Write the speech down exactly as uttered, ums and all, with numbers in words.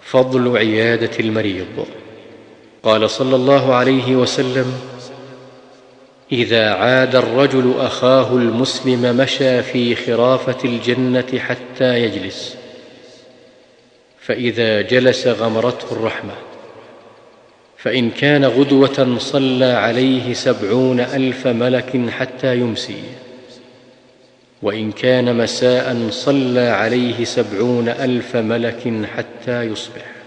فضل عيادة المريض. قال صلى الله عليه وسلم: إذا عاد الرجل أخاه المسلم مشى في خرافة الجنة حتى يجلس، فإذا جلس غمرته الرحمة، فإن كان غدوة صلى عليه سبعون ألف ملك حتى يمسي، وإن كان مساء صلى عليه سبعون ألف ملك حتى يصبح.